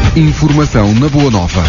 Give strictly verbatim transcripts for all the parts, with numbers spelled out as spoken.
Informação na Boa Nova.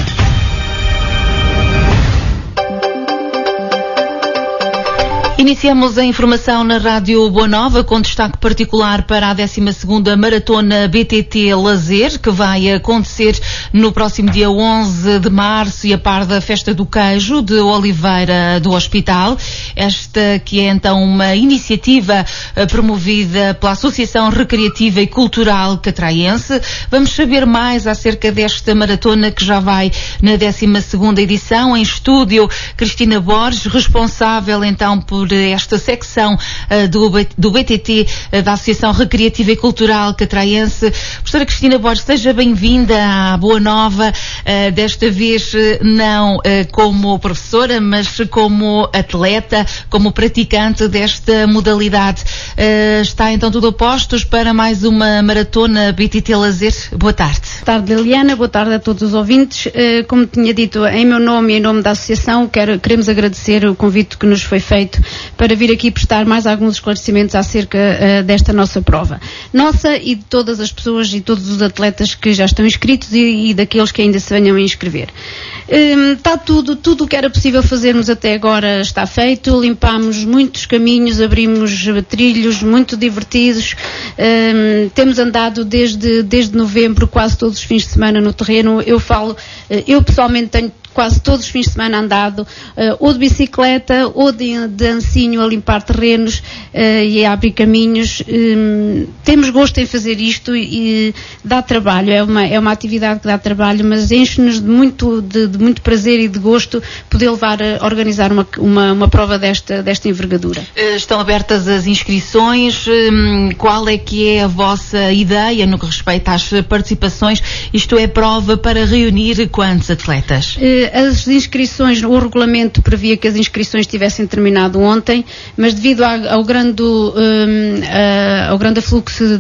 Iniciamos a informação na Rádio Boa Nova com destaque particular para a décima segunda Maratona B T T Lazer, que vai acontecer no próximo dia onze de março e a par da Festa do Queijo de Oliveira do Hospital. Esta que é então uma iniciativa promovida pela Associação Recreativa e Cultural Catraense. Vamos saber mais acerca desta maratona que já vai na décima segunda edição. Em estúdio, Cristina Borges, responsável então por esta secção uh, do, do B T T, uh, da Associação Recreativa e Cultural Catraense. Professora Cristina Borges, seja bem-vinda à Boa Nova, uh, desta vez uh, não uh, como professora, mas como atleta, como praticante desta modalidade. Uh, está então tudo a postos para mais uma maratona B T T Lazer? Boa tarde. Boa tarde, Liliana. Boa tarde a todos os ouvintes. Uh, como tinha dito, em meu nome e em nome da Associação, quero, queremos agradecer o convite que nos foi feito para vir aqui prestar mais alguns esclarecimentos acerca uh, desta nossa prova. Nossa e de todas as pessoas e todos os atletas que já estão inscritos e, e daqueles que ainda se venham a inscrever. Um, está tudo, tudo o que era possível fazermos até agora está feito. Limpámos muitos caminhos, abrimos trilhos muito divertidos. Um, temos andado desde, desde novembro, quase todos os fins de semana no terreno. Eu falo, eu pessoalmente tenho quase todos os fins de semana andado, uh, ou de bicicleta, ou de, de ancinho a limpar terrenos uh, e a abrir caminhos. Um, temos gosto em fazer isto e, e dá trabalho, é uma, é uma atividade que dá trabalho, mas enche-nos de muito, de, de muito prazer e de gosto poder levar a organizar uma, uma, uma prova desta, desta envergadura. Estão abertas as inscrições. Qual é que é a vossa ideia no que respeita às participações? Isto é prova para reunir quantos atletas? Uh, As inscrições, o regulamento previa que as inscrições tivessem terminado ontem, mas devido ao, ao, grande, um, uh, ao grande afluxo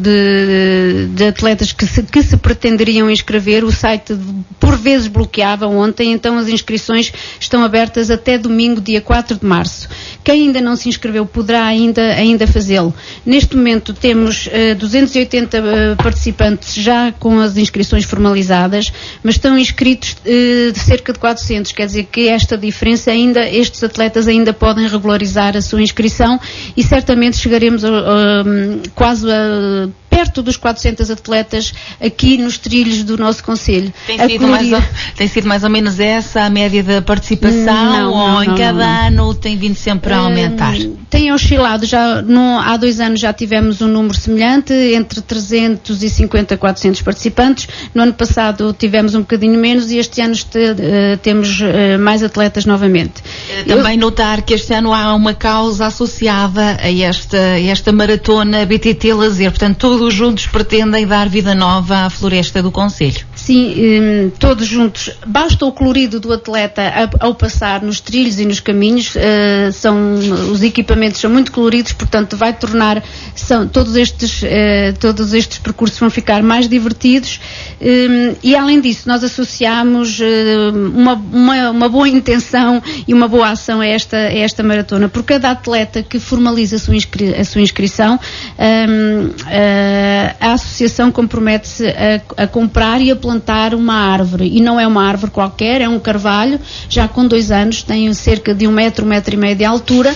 de, de atletas que se, que se pretenderiam inscrever, o site por vezes bloqueava ontem, então as inscrições estão abertas até domingo, dia quatro de março. Quem ainda não se inscreveu poderá ainda, ainda fazê-lo. Neste momento temos uh, duzentos e oitenta uh, participantes já com as inscrições formalizadas, mas estão inscritos uh, de cerca de quatrocentos, quer dizer que esta diferença ainda, estes atletas ainda podem regularizar a sua inscrição e certamente chegaremos a, a, quase a perto dos quatrocentos atletas aqui nos trilhos do nosso concelho. Tem sido, mais ou, tem sido mais ou menos essa a média da participação? Não, ou não, em não, cada não. ano tem vindo sempre a aumentar? Uh, tem oscilado. Já, no, há dois anos já tivemos um número semelhante, entre trezentos e cinquenta a quatrocentos participantes. No ano passado tivemos um bocadinho menos e este ano este, uh, temos uh, mais atletas novamente. Uh, também Eu, notar que este ano há uma causa associada a esta, a esta maratona B T T Lazer, portanto todos juntos pretendem dar vida nova à floresta do concelho. Sim, um, todos juntos. Basta o colorido do atleta a, ao passar nos trilhos e nos caminhos. Uh, são, os equipamentos são muito coloridos, portanto vai tornar, são, todos, estes, uh, todos estes percursos vão ficar mais divertidos. Um, e além disso, nós associamos uh, uma, uma, uma boa intenção e uma boa ação a esta, a esta maratona. Por cada atleta que formaliza a sua, inscri- a sua inscrição, um, uh, a associação compromete-se a, a comprar e a plantar uma árvore. E não é uma árvore qualquer, é um carvalho, já com dois anos, tem cerca de um metro, um metro e meio de altura.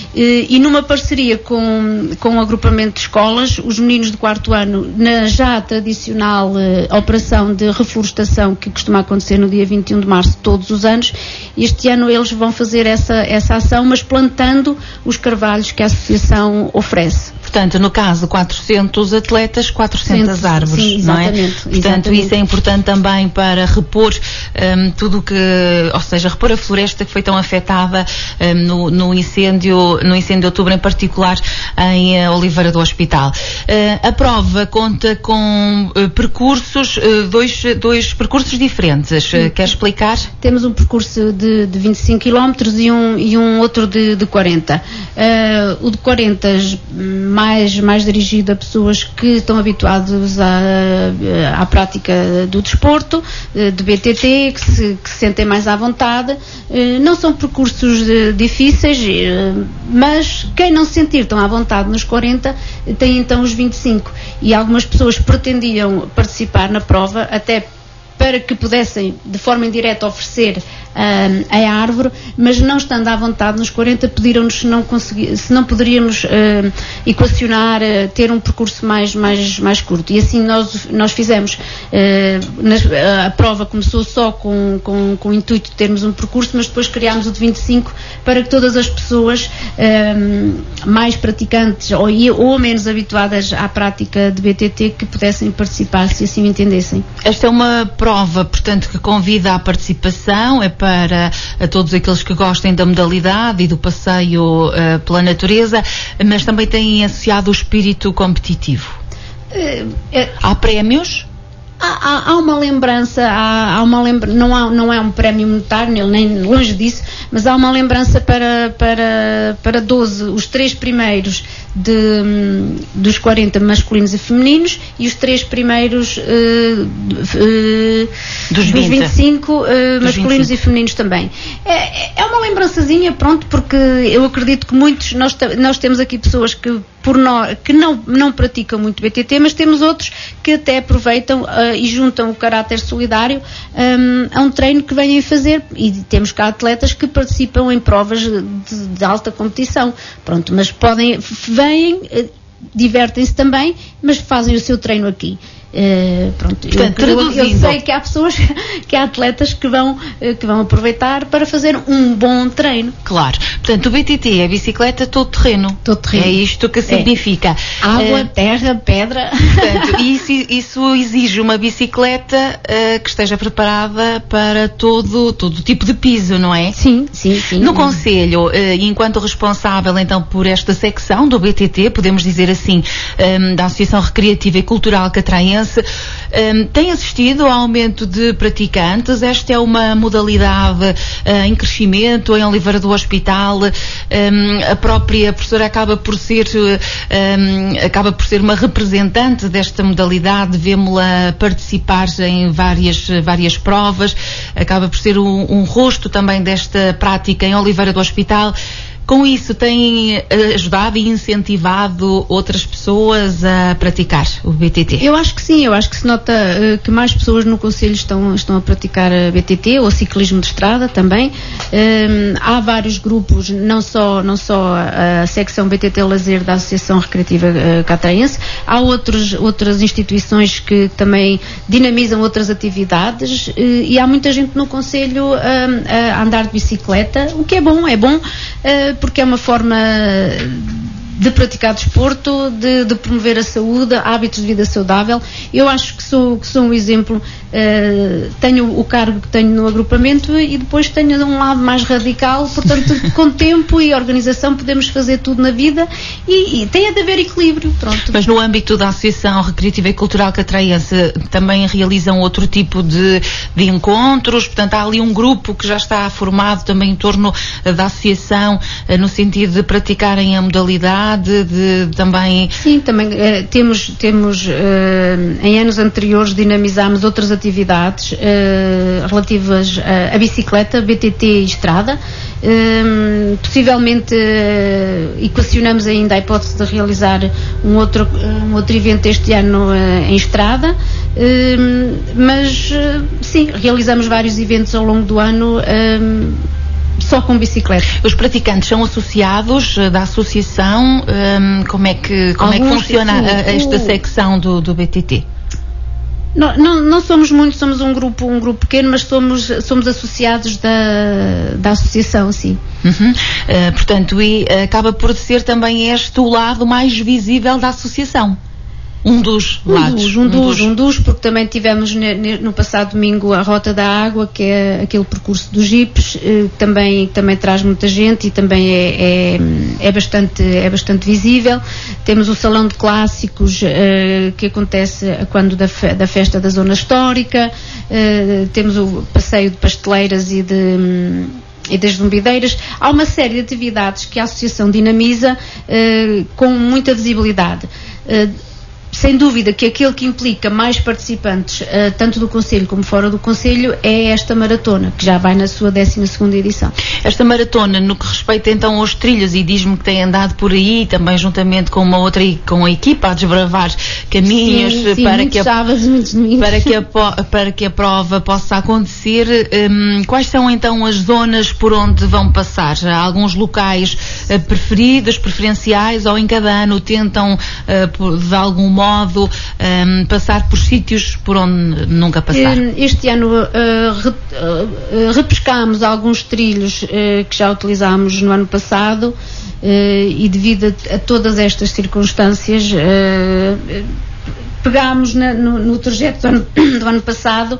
E numa parceria com, com o agrupamento de escolas, os meninos do quarto ano, na já tradicional uh, operação de reflorestação que costuma acontecer no dia vinte e um de março todos os anos, este ano eles vão fazer essa, essa ação, mas plantando os carvalhos que a associação oferece. Portanto, no caso, quatrocentos atletas, quatrocentas Sim, árvores, sim, não é? Portanto, exatamente. Isso é importante também para repor um, tudo que, ou seja, repor a floresta que foi tão afetada um, no, no incêndio, no incêndio de outubro, em particular em uh, Oliveira do Hospital. Uh, a prova conta com uh, percursos, uh, dois, dois percursos diferentes. Uh, quer explicar? Temos um percurso de, de vinte e cinco quilómetros e um, e um outro de, de quarenta. Uh, o de quarenta, mais, mais dirigido a pessoas que estão habituados à, à prática do desporto, de B T T, que se, que se sentem mais à vontade. Não são percursos difíceis, mas quem não se sentir tão à vontade nos quarenta tem então os vinte e cinco. E algumas pessoas pretendiam participar na prova até para que pudessem de forma indireta oferecer uh, a árvore, mas não estando à vontade nos quarenta, pediram-nos se não, consegui, se não poderíamos uh, equacionar, uh, ter um percurso mais, mais, mais curto. E assim nós, nós fizemos. Uh, nas, a prova começou só com, com, com o intuito de termos um percurso, mas depois criámos o de vinte e cinco para que todas as pessoas uh, mais praticantes ou, ou menos habituadas à prática de B T T que pudessem participar, se assim entendessem. Esta é uma prova, portanto, que convida à participação, é para a todos aqueles que gostem da modalidade e do passeio uh, pela natureza, mas também tem associado o espírito competitivo. Uh, é... Há prémios? Há, há, há uma lembrança, há, há uma lembra, não, há, não é um prémio monetário, nem longe disso, mas há uma lembrança para, para, para doze, os três primeiros de, dos quarenta masculinos e femininos e os três primeiros uh, uh, dos, dos vinte e cinco uh, dos masculinos vinte e cinco. E femininos também. É, é uma lembrançazinha, pronto, porque eu acredito que muitos, nós, nós temos aqui pessoas que, por nós, que não, não praticam muito B T T, mas temos outros que até aproveitam uh, e juntam o caráter solidário um, a um treino que vêm fazer, e temos cá atletas que participam em provas de, de alta competição, pronto, mas podem, vêm, uh, divertem-se também, mas fazem o seu treino aqui. Uh, pronto, Portanto, eu, eu, eu sei que há pessoas, que há atletas que vão, uh, que vão aproveitar para fazer um bom treino. Claro. Portanto, o B T T é bicicleta todo terreno. Todo terreno. É isto que significa. É. Água, uh, terra, pedra. Portanto, isso, isso exige uma bicicleta uh, que esteja preparada para todo, todo tipo de piso, não é? Sim, sim, sim. No Conselho, uh, enquanto responsável então por esta secção do B T T, podemos dizer assim, um, da Associação Recreativa e Cultural Catraense, Um, tem assistido ao aumento de praticantes. Esta é uma modalidade uh, em crescimento em Oliveira do Hospital. Um, a própria professora acaba por ser um, acaba por ser uma representante desta modalidade. Vemo-la participar em várias, várias provas. Acaba por ser um, um rosto também desta prática em Oliveira do Hospital. Com isso, tem ajudado e incentivado outras pessoas a praticar o B T T? Eu acho que sim, eu acho que se nota uh, que mais pessoas no Conselho estão, estão a praticar a B T T, ou ciclismo de estrada também. Um, há vários grupos, não só, não só a, a secção B T T Lazer da Associação Recreativa uh, Catraense, há outros, outras instituições que também dinamizam outras atividades, uh, e há muita gente no Conselho uh, a andar de bicicleta, o que é bom, é bom. Uh, porque é uma forma de praticar desporto, de, de promover a saúde, hábitos de vida saudável. Eu acho que sou, que sou um exemplo. Uh, tenho o cargo que tenho no agrupamento e depois tenho um lado mais radical, portanto, com tempo e organização podemos fazer tudo na vida, e, e tem de haver equilíbrio, pronto. Mas no âmbito da Associação Recreativa e Cultural Catraense também realizam outro tipo de, de encontros, portanto há ali um grupo que já está formado também em torno da associação, uh, no sentido de praticarem a modalidade, de, de também... Sim, também uh, temos, temos uh, em anos anteriores dinamizámos outras atividades atividades uh, relativas à, à bicicleta, B T T e estrada. Um, possivelmente uh, equacionamos ainda a hipótese de realizar um outro, um outro evento este ano uh, em estrada, uh, mas uh, sim, realizamos vários eventos ao longo do ano uh, só com bicicleta. Os praticantes são associados uh, da associação, um, como é que, como Alguns, é que funciona sim, a, a esta o... secção do, do B T T? Não, não, não somos muitos, somos um grupo, um grupo pequeno, mas somos, somos associados da, da associação, sim. Uhum. Uh, portanto, e uh, acaba por ser também este o lado mais visível da associação. Um dos um lados. Dos, um, um, dos, um dos, porque também tivemos ne, ne, no passado domingo a Rota da Água, que é aquele percurso dos jipes, eh, também, também traz muita gente e também é, é, é, bastante, é bastante visível. Temos o Salão de Clássicos, eh, que acontece quando da, fe, da festa da Zona Histórica, eh, temos o passeio de pasteleiras e de... e das zumbideiras. Há uma série de atividades que a Associação dinamiza eh, com muita visibilidade. Eh, sem dúvida que aquele que implica mais participantes, uh, tanto do Conselho como fora do Conselho, é esta maratona, que já vai na sua décima segunda edição. Esta maratona, no que respeita então aos trilhos, e diz-me que tem andado por aí, também juntamente com uma outra, com a equipa, a desbravar caminhos, sim, sim, para, que a, sábados, para, que a, para que a prova possa acontecer. Um, quais são então as zonas por onde vão passar? Há alguns locais uh, preferidos, preferenciais, ou em cada ano tentam, uh, por, de algum modo, modo um, passar por sítios por onde nunca passaram? Este ano uh, re, uh, repescámos alguns trilhos uh, que já utilizámos no ano passado, uh, e devido a, a todas estas circunstâncias uh, pegámos na, no, no trajeto do ano, do ano passado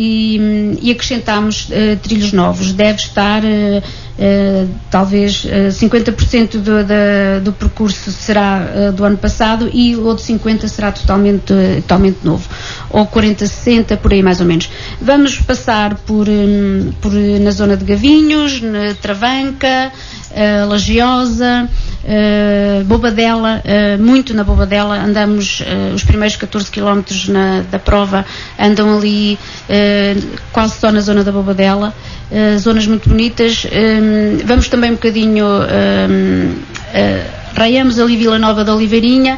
e, e acrescentámos uh, trilhos novos. Deve estar uh, uh, talvez uh, cinquenta por cento do, da, do percurso será uh, do ano passado e o outro cinquenta por cento será totalmente, uh, totalmente novo, ou quarenta, sessenta, por aí mais ou menos. Vamos passar por, um, por na zona de Gavinhos, na Travanca, uh, Lagiosa, uh, Bobadela, uh, muito na Bobadela. Andamos uh, os primeiros catorze quilómetros na, da prova andam ali uh, quase só na zona da Bobadela, uh, zonas muito bonitas. Um, vamos também um bocadinho um, uh, raiamos ali Vila Nova da Oliveirinha,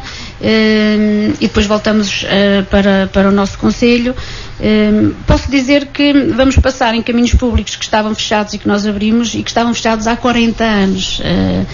um, e depois voltamos uh, para, para o nosso concelho. Um, posso dizer que vamos passar em caminhos públicos que estavam fechados e que nós abrimos e que estavam fechados há quarenta anos. Uh,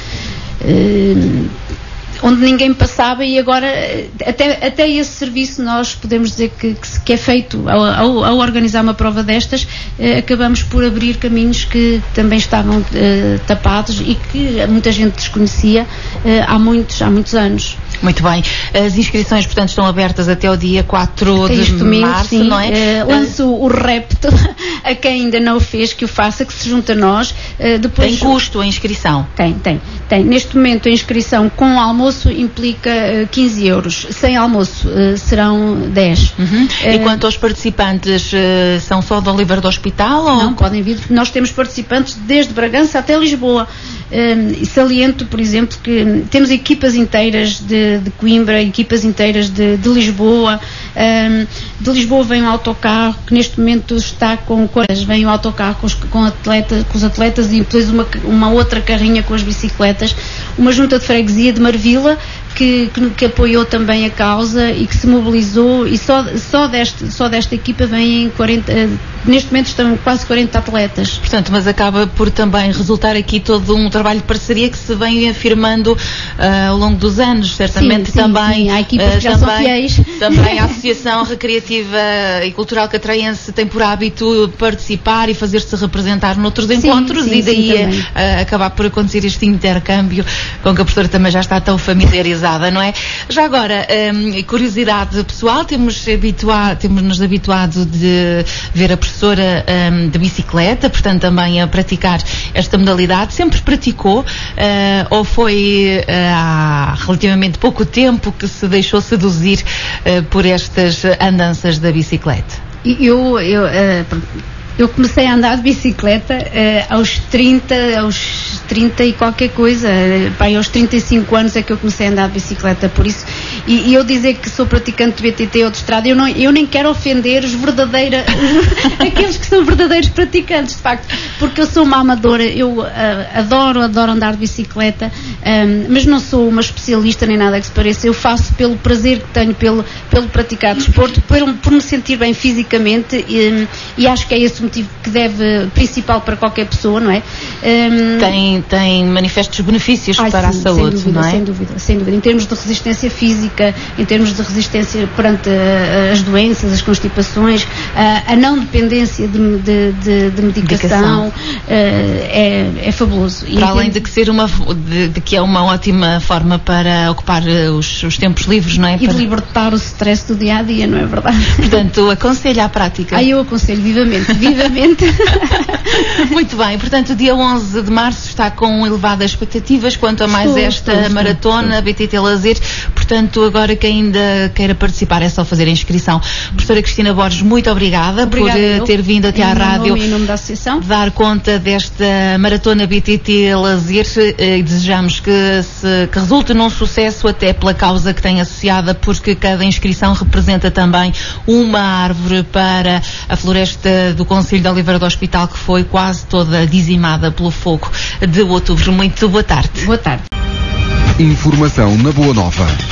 uh, onde ninguém passava, e agora até, até esse serviço nós podemos dizer que, que, que é feito ao, ao, ao organizar uma prova destas, eh, acabamos por abrir caminhos que também estavam eh, tapados e que muita gente desconhecia eh, há muitos, há muitos anos. Muito bem. As inscrições, portanto, estão abertas até o dia quatro até de domingo, março, sim. não é? Uh, lanço uh, o repto a quem ainda não o fez, que o faça, que se junte a nós. Uh, depois, tem custo a inscrição? Tem, tem, tem. Neste momento a inscrição com almoço implica uh, quinze euros. Sem almoço uh, serão dez. Uhum. Uh, e quanto aos participantes, uh, são só de Oliveira do Hospital? Ou... Não, podem vir. Nós temos participantes desde Bragança até Lisboa. Um, saliento, por exemplo, que temos equipas inteiras de, de Coimbra, equipas inteiras de, de Lisboa. Um, de Lisboa vem um autocarro que neste momento está com vem um autocarro com os, com atleta, com os atletas, e depois uma, uma outra carrinha com as bicicletas. Uma junta de freguesia de Marvila que, que, que apoiou também a causa e que se mobilizou, e só, só, deste, só desta equipa vêm quarenta, neste momento estão quase quarenta atletas. Portanto, mas acaba por também resultar aqui todo um trabalho de parceria que se vem afirmando uh, ao longo dos anos, certamente. Sim, sim, também sim. Há equipas uh, que já também, são fiéis. Também a Associação Recreativa e Cultural Catraense tem por hábito participar e fazer-se representar noutros sim, encontros, sim, e daí sim, uh, acabar por acontecer este intercâmbio com que a professora também já está tão familiarizada, não é? Já agora, um, curiosidade pessoal, temos, habitua, temos nos habituado de ver a professora um, de bicicleta, portanto também a praticar esta modalidade. Sempre praticou, uh, ou foi uh, há relativamente pouco tempo que se deixou seduzir uh, por estas andanças da bicicleta? Eu, eu, uh, eu comecei a andar de bicicleta uh, aos trinta, aos trinta e qualquer coisa, uh, pai, aos trinta e cinco anos é que eu comecei a andar de bicicleta, por isso, e, e eu dizer que sou praticante de B T T ou de estrada, eu, não, eu nem quero ofender os verdadeiros, aqueles que são verdadeiros praticantes, de facto, porque eu sou uma amadora, eu uh, adoro, adoro andar de bicicleta, um, mas não sou uma especialista nem nada que se pareça. Eu faço pelo prazer que tenho, pelo, pelo praticar desporto, por, por me sentir bem fisicamente, e, e acho que é esse o motivo que deve, principal para qualquer pessoa, não é? Um, tem, tem manifestos benefícios ai, para sim, a saúde, sem dúvida, não é? Sem dúvida, sem dúvida. Em termos de resistência física, em termos de resistência perante uh, as doenças, as constipações, uh, a não dependência de, de, de, de medicação, medicação. Uh, é, é fabuloso. Para e além de que ser uma, de, de que é uma ótima forma para ocupar os, os tempos livres, não é? E para... de libertar o stress do dia a dia, não é verdade? Portanto, aconselho à prática. Ah, eu aconselho vivamente, vivamente. Muito bem, portanto, dia onze de março está com elevadas expectativas quanto a mais estou, esta estou, maratona, estou, estou. B T T Lazer, portanto, portanto, agora quem ainda queira participar é só fazer a inscrição. Professora Cristina Borges, muito obrigada, obrigada por eu. ter vindo até à rádio em nome da associação. dar conta desta Maratona B T T Lazer e desejamos que, se, que resulte num sucesso, até pela causa que tem associada, porque cada inscrição representa também uma árvore para a floresta do Concelho de Oliveira do Hospital, que foi quase toda dizimada pelo fogo de outubro. Muito boa tarde. Boa tarde. Informação na Boa Nova.